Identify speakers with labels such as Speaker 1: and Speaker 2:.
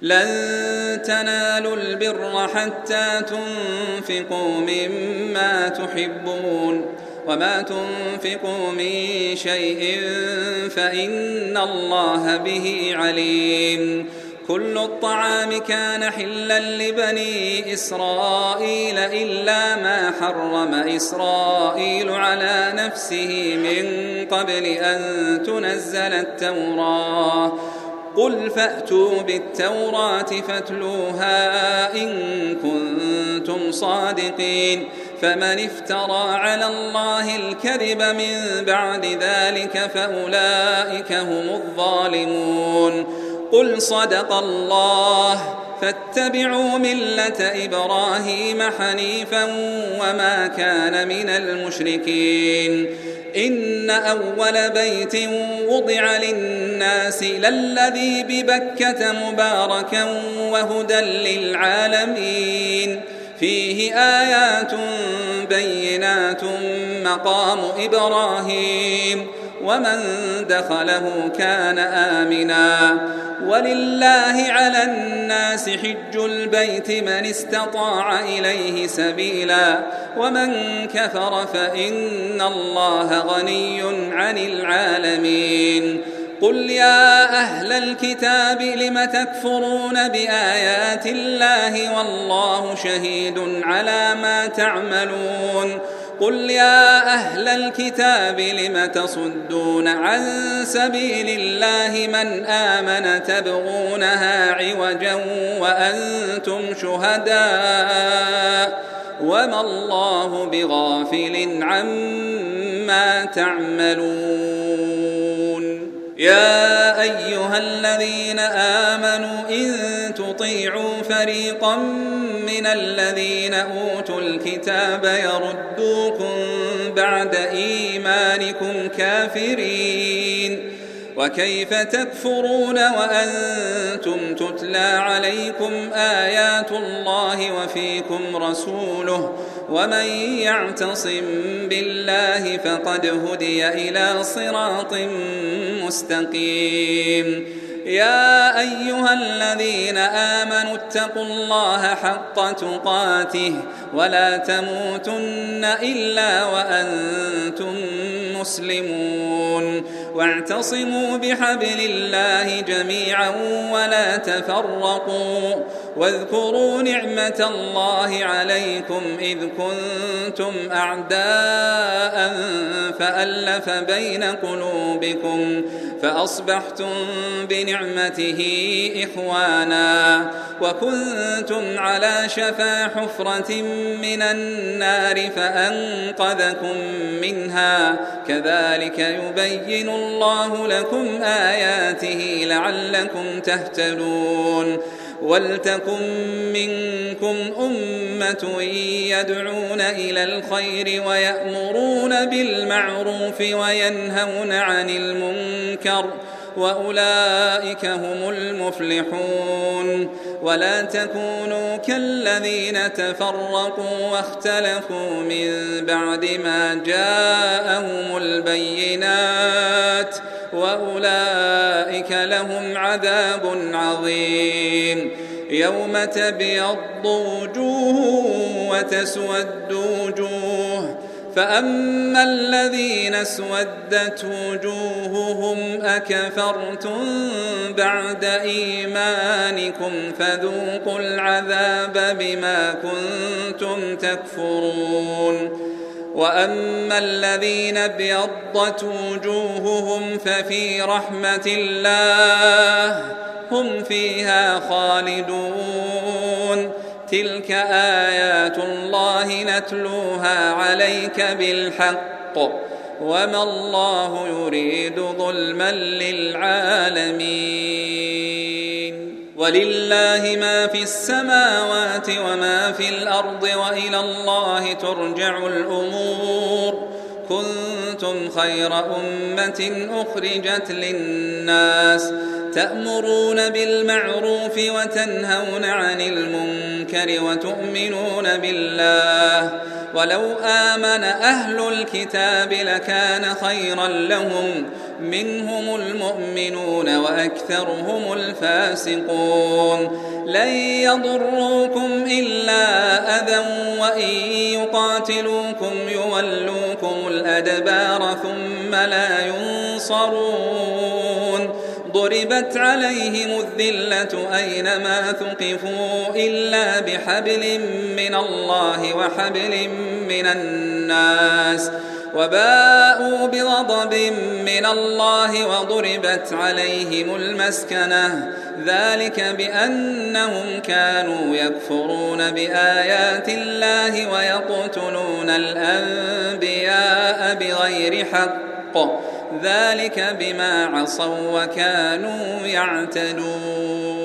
Speaker 1: لن تنالوا البر حتى تنفقوا مما تحبون وما تنفقوا من شيء فإن الله به عليم. كل الطعام كان حلا لبني إسرائيل إلا ما حرم إسرائيل على نفسه من قبل أن تنزل التوراة. قل فأتوا بالتوراة فاتلوها إن كنتم صادقين. فمن افترى على الله الكذب من بعد ذلك فأولئك هم الظالمون. قل صدق الله فاتبعوا ملة إبراهيم حنيفا وما كان من المشركين. إن أول بيت وضع للناس للذي ببكة مباركا وهدى للعالمين فيه آيات بينات مقام إبراهيم ومن دخله كان آمنا. ولله على الناس حج البيت من استطاع إليه سبيلا ومن كفر فإن الله غني عن العالمين. قل يا أهل الكتاب لم تكفرون بآيات الله والله شهيد على ما تعملون. قل يا أهل الكتاب لم تصدون عن سبيل الله من آمن تبغونها عوجا وأنتم شهداء وما الله بغافل عما تعملون. يا أيها الذين آمنوا إن تطيعوا فريقا من الذين أوتوا الكتاب يردوكم بعد إيمانكم كافرين. وكيف تكفرون وأنتم تتلى عليكم آيات الله وفيكم رسوله ومن يعتصم بالله فقد هدي إلى صراط مستقيم. يا أيها الذين آمنوا اتقوا الله حق تقاته ولا تموتن إلا وأنتم مسلمون. واعتصموا بحبل الله جميعا ولا تفرقوا. واذكروا نعمة الله عليكم إذ كنتم أعداء فألف بين قلوبكم فأصبحتم بنعمته إخوانا وكنتم على شفا حفرة من النار فأنقذكم منها. كذلك يبين الله لكم آياته لعلكم تهتدون. ولتكن منكم أمة يدعون إلى الخير ويأمرون بالمعروف وينهون عن المنكر وأولئك هم المفلحون. ولا تكونوا كالذين تفرقوا واختلفوا من بعد ما جاءهم البينات وأولئك لهم عذاب عظيم. يوم تبيض وجوه وتسود وجوه فأما الذين اسودت وجوههم أكفرتم بعد إيمانكم فذوقوا العذاب بما كنتم تكفرون. وأما الذين ابيضت وجوههم ففي رحمة الله هم فيها خالدون. تلك آيات الله نتلوها عليك بالحق وما الله يريد ظلما للعالمين. ولله ما في السماوات وما في الأرض وإلى الله ترجع الأمور. كنتم خير أمة أخرجت للناس تأمرون بالمعروف وتنهون عن المنكر وتؤمنون بالله ولو آمن أهل الكتاب لكان خيرا لهم منهم المؤمنون وأكثرهم الفاسقون لن يضروكم إلا أذى وإن يقاتلوكم يولوكم الأدبار ثم لا ينصرون ضربت عليهم الذلة أينما ثقفوا إلا بحبل من الله وحبل من الناس وباءوا بغضب من الله وضربت عليهم المسكنة ذلك بأنهم كانوا يكفرون بآيات الله ويقتلون الأنبياء بغير حق ذلك بما عصوا وكانوا يعتدون